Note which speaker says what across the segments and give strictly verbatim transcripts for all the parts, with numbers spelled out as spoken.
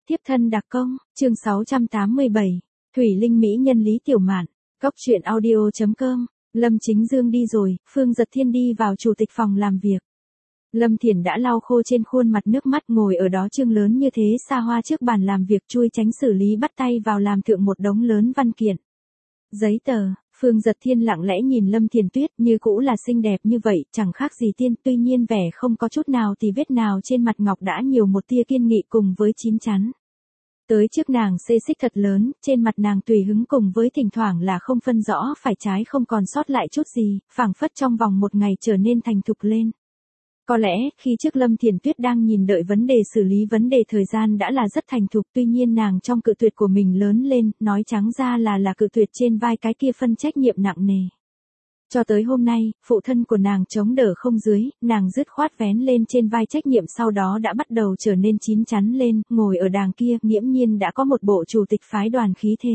Speaker 1: Tiếp thân đặc công, chương sáu trăm tám mươi bảy, Thủy Linh Mỹ nhân Lý Tiểu Mạn, Cóc truyện audio chấm com, Lâm Chính Dương đi rồi, Phương Dật Thiên đi vào chủ tịch phòng làm việc. Lâm Thiển đã lau khô trên khuôn mặt nước mắt ngồi ở đó trương lớn như thế xa hoa trước bàn làm việc chui tránh xử lý bắt tay vào làm thượng một đống lớn văn kiện. Giấy tờ, Phương Dật Thiên lặng lẽ nhìn Lâm Thiển Tuyết như cũ là xinh đẹp như vậy, chẳng khác gì tiên, tuy nhiên vẻ không có chút nào thì vết nào trên mặt ngọc đã nhiều một tia kiên nghị cùng với chín chắn. Tới trước nàng xê xích thật lớn, trên mặt nàng tùy hứng cùng với thỉnh thoảng là không phân rõ phải trái không còn sót lại chút gì, phảng phất trong vòng một ngày trở nên thành thục lên. Có lẽ, khi trước Lâm Thiển Tuyết đang nhìn đợi vấn đề xử lý vấn đề thời gian đã là rất thành thục, tuy nhiên nàng trong cự tuyệt của mình lớn lên, nói trắng ra là là cự tuyệt trên vai cái kia phân trách nhiệm nặng nề. Cho tới hôm nay, phụ thân của nàng chống đỡ không dưới, nàng dứt khoát vén lên trên vai trách nhiệm sau đó đã bắt đầu trở nên chín chắn lên, ngồi ở đàng kia, nghiễm nhiên đã có một bộ chủ tịch phái đoàn khí thế.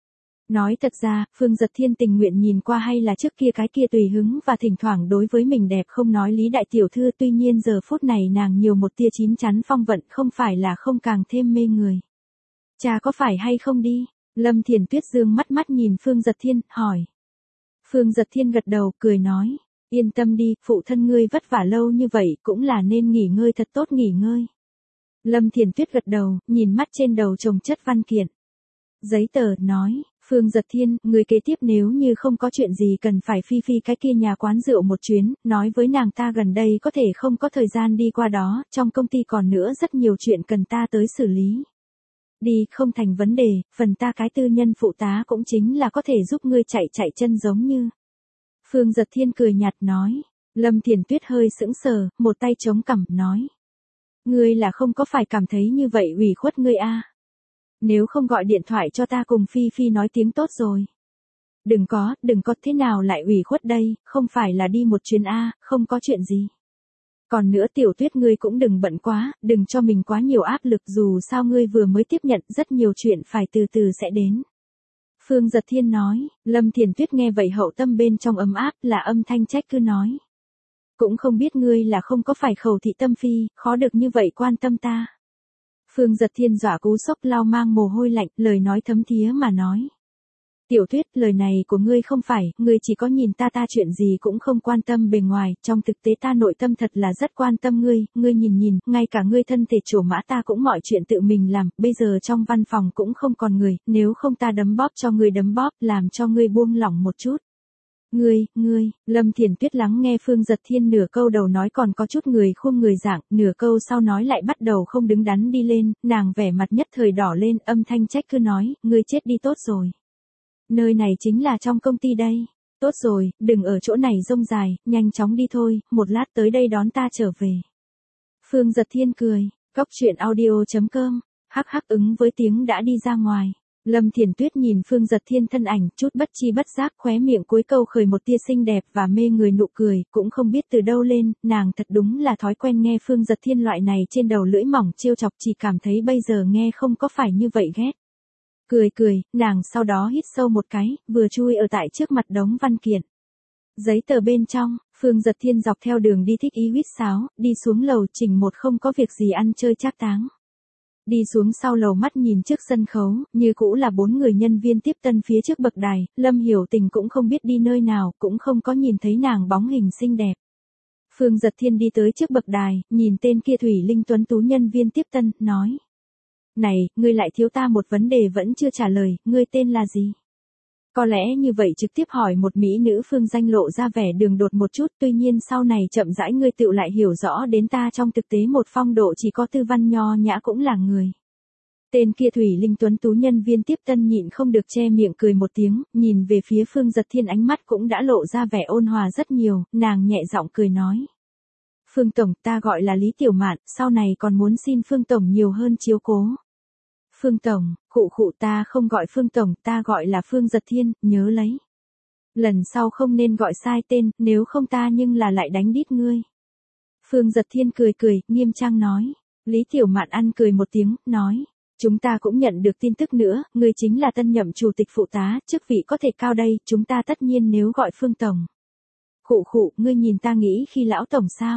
Speaker 1: Nói thật ra, Phương Dật Thiên tình nguyện nhìn qua hay là trước kia cái kia tùy hứng và thỉnh thoảng đối với mình đẹp không nói Lý đại tiểu thư, tuy nhiên giờ phút này nàng nhiều một tia chín chắn phong vận không phải là không càng thêm mê người. Cha có phải hay không đi? Lâm Thiển Tuyết dương mắt mắt nhìn Phương Dật Thiên, hỏi. Phương Dật Thiên gật đầu, cười nói, yên tâm đi, phụ thân ngươi vất vả lâu như vậy cũng là nên nghỉ ngơi thật tốt nghỉ ngơi. Lâm Thiển Tuyết gật đầu, nhìn mắt trên đầu chồng chất văn kiện. Giấy tờ, nói, Phương Dật Thiên, người kế tiếp nếu như không có chuyện gì cần phải phi phi cái kia nhà quán rượu một chuyến, nói với nàng ta gần đây có thể không có thời gian đi qua đó, trong công ty còn nữa rất nhiều chuyện cần ta tới xử lý. Đi, không thành vấn đề, phần ta cái tư nhân phụ tá cũng chính là có thể giúp ngươi chạy chạy chân giống như. Phương Dật Thiên cười nhạt nói, Lâm Thiển Tuyết hơi sững sờ, một tay chống cằm, nói. Ngươi là không có phải cảm thấy như vậy ủy khuất ngươi a? À? Nếu không gọi điện thoại cho ta cùng Phi Phi nói tiếng tốt rồi. Đừng có, đừng có, thế nào lại ủy khuất đây, không phải là đi một chuyến a, à, không có chuyện gì. Còn nữa Tiểu Tuyết ngươi cũng đừng bận quá, đừng cho mình quá nhiều áp lực, dù sao ngươi vừa mới tiếp nhận rất nhiều chuyện phải từ từ sẽ đến. Phương Dật Thiên nói, Lâm Thiển Tuyết nghe vậy hậu tâm bên trong ấm áp là âm thanh trách cứ nói. Cũng không biết ngươi là không có phải khẩu thị tâm phi, khó được như vậy quan tâm ta. Phương Dật Thiên dọa cú sốc lao mang mồ hôi lạnh, lời nói thấm thía mà nói. Tiểu Tuyết, lời này của ngươi không phải, ngươi chỉ có nhìn ta ta chuyện gì cũng không quan tâm bề ngoài, trong thực tế ta nội tâm thật là rất quan tâm ngươi, ngươi nhìn nhìn, ngay cả ngươi thân thể trổ mã ta cũng mọi chuyện tự mình làm, bây giờ trong văn phòng cũng không còn người, nếu không ta đấm bóp cho ngươi đấm bóp, làm cho ngươi buông lỏng một chút. Ngươi, ngươi, Lâm Thiển Tuyết lắng nghe Phương Dật Thiên nửa câu đầu nói còn có chút người khum người dạng, nửa câu sau nói lại bắt đầu không đứng đắn đi lên, nàng vẻ mặt nhất thời đỏ lên, âm thanh trách cứ nói, ngươi chết đi tốt rồi. Nơi này chính là trong công ty đây. Tốt rồi, đừng ở chỗ này rông dài, nhanh chóng đi thôi, một lát tới đây đón ta trở về. Phương Dật Thiên cười, Cóc truyện audio chấm com, hắc hắc ứng với tiếng đã đi ra ngoài. Lâm Thiển Tuyết nhìn Phương Dật Thiên thân ảnh, chút bất chi bất giác khóe miệng cuối câu khởi một tia xinh đẹp và mê người nụ cười, cũng không biết từ đâu lên, nàng thật đúng là thói quen nghe Phương Dật Thiên loại này trên đầu lưỡi mỏng trêu chọc, chỉ cảm thấy bây giờ nghe không có phải như vậy ghét. Cười cười, nàng sau đó hít sâu một cái, vừa chui ở tại trước mặt đống văn kiện. Giấy tờ bên trong, Phương Dật Thiên dọc theo đường đi thích ý huýt sáo, đi xuống lầu chỉnh một không có việc gì ăn chơi trác táng. Đi xuống sau lầu mắt nhìn trước sân khấu, như cũ là bốn người nhân viên tiếp tân phía trước bậc đài, Lâm Hiểu Tình cũng không biết đi nơi nào, cũng không có nhìn thấy nàng bóng hình xinh đẹp. Phương Dật Thiên đi tới trước bậc đài, nhìn tên kia Thủy Linh tuấn tú nhân viên tiếp tân, nói. Này, ngươi lại thiếu ta một vấn đề vẫn chưa trả lời, ngươi tên là gì? Có lẽ như vậy trực tiếp hỏi một mỹ nữ Phương danh lộ ra vẻ đường đột một chút, tuy nhiên sau này chậm rãi ngươi tự lại hiểu rõ đến ta trong thực tế một phong độ chỉ có tư văn nho nhã cũng là người. Tên kia Thủy Linh tuấn tú nhân viên tiếp tân nhịn không được che miệng cười một tiếng, nhìn về phía Phương Dật Thiên ánh mắt cũng đã lộ ra vẻ ôn hòa rất nhiều, nàng nhẹ giọng cười nói. Phương Tổng, ta gọi là Lý Tiểu Mạn, sau này còn muốn xin Phương Tổng nhiều hơn chiếu cố. Phương Tổng, khụ khụ ta không gọi Phương Tổng, ta gọi là Phương Dật Thiên, nhớ lấy. Lần sau không nên gọi sai tên, nếu không ta nhưng là lại đánh đít ngươi. Phương Dật Thiên cười cười, nghiêm trang nói. Lý Tiểu Mạn ăn cười một tiếng, nói. Chúng ta cũng nhận được tin tức nữa, ngươi chính là tân nhậm chủ tịch phụ tá, chức vị có thể cao đây, chúng ta tất nhiên nếu gọi Phương Tổng. Khụ khụ, ngươi nhìn ta nghĩ khi lão Tổng sao?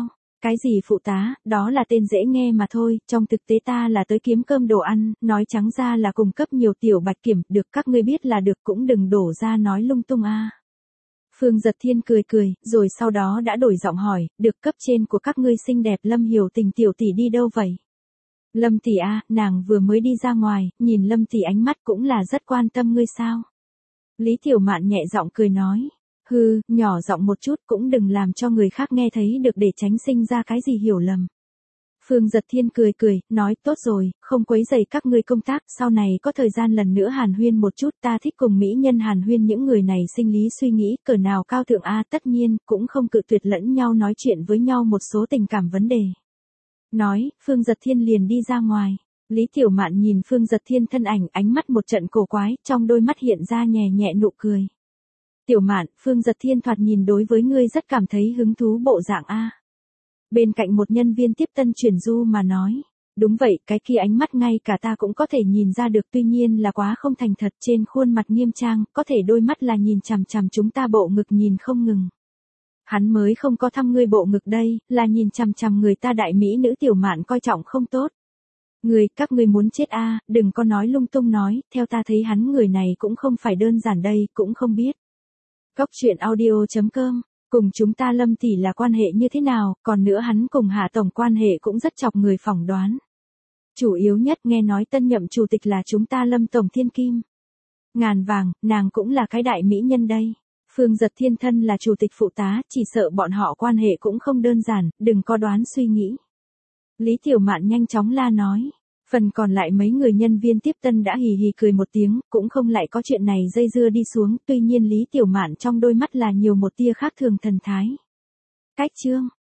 Speaker 1: Cái gì phụ tá, đó là tên dễ nghe mà thôi, trong thực tế ta là tới kiếm cơm đồ ăn, nói trắng ra là cung cấp nhiều tiểu bạch kiểm, được các ngươi biết là được cũng đừng đổ ra nói lung tung a. Phương Giật Thiên cười cười, rồi sau đó đã đổi giọng hỏi, được cấp trên của các ngươi xinh đẹp Lâm Hiểu Tình tiểu tỷ đi đâu vậy? Lâm tỷ a, nàng vừa mới đi ra ngoài, nhìn Lâm tỷ ánh mắt cũng là rất quan tâm ngươi sao? Lý Tiểu Mạn nhẹ giọng cười nói. Hừ, nhỏ giọng một chút cũng đừng làm cho người khác nghe thấy được để tránh sinh ra cái gì hiểu lầm. Phương Giật Thiên cười cười, nói tốt rồi, không quấy rầy các ngươi công tác, sau này có thời gian lần nữa hàn huyên một chút, ta thích cùng mỹ nhân hàn huyên những người này sinh lý suy nghĩ cỡ nào cao thượng a, tất nhiên, cũng không cự tuyệt lẫn nhau nói chuyện với nhau một số tình cảm vấn đề. Nói, Phương Giật Thiên liền đi ra ngoài. Lý Tiểu Mạn nhìn Phương Giật Thiên thân ảnh, ánh mắt một trận cổ quái, trong đôi mắt hiện ra nhẹ nhẹ nụ cười. Tiểu Mạn, Phương Giật Thiên thoạt nhìn đối với ngươi rất cảm thấy hứng thú bộ dạng a. Bên cạnh một nhân viên tiếp tân chuyển du mà nói, đúng vậy, cái kia ánh mắt ngay cả ta cũng có thể nhìn ra được, tuy nhiên là quá không thành thật, trên khuôn mặt nghiêm trang, có thể đôi mắt là nhìn chằm chằm chúng ta bộ ngực nhìn không ngừng. Hắn mới không có thăm ngươi bộ ngực đây, là nhìn chằm chằm người ta đại mỹ nữ Tiểu Mạn coi trọng không tốt. Người, các ngươi muốn chết a, đừng có nói lung tung nói, theo ta thấy hắn người này cũng không phải đơn giản đây, cũng không biết. Cóc truyện audio chấm com, cùng chúng ta Lâm tỷ là quan hệ như thế nào, còn nữa hắn cùng Hạ tổng quan hệ cũng rất chọc người phỏng đoán. Chủ yếu nhất nghe nói tân nhậm chủ tịch là chúng ta Lâm tổng thiên kim. Ngàn vàng, nàng cũng là cái đại mỹ nhân đây. Phương Giật Thiên thân là chủ tịch phụ tá, chỉ sợ bọn họ quan hệ cũng không đơn giản, đừng có đoán suy nghĩ. Lý Tiểu Mạn nhanh chóng la nói. Phần còn lại mấy người nhân viên tiếp tân đã hì hì cười một tiếng, cũng không lại có chuyện này dây dưa đi xuống, tuy nhiên Lý Tiểu Mạn trong đôi mắt là nhiều một tia khác thường thần thái. Cách chương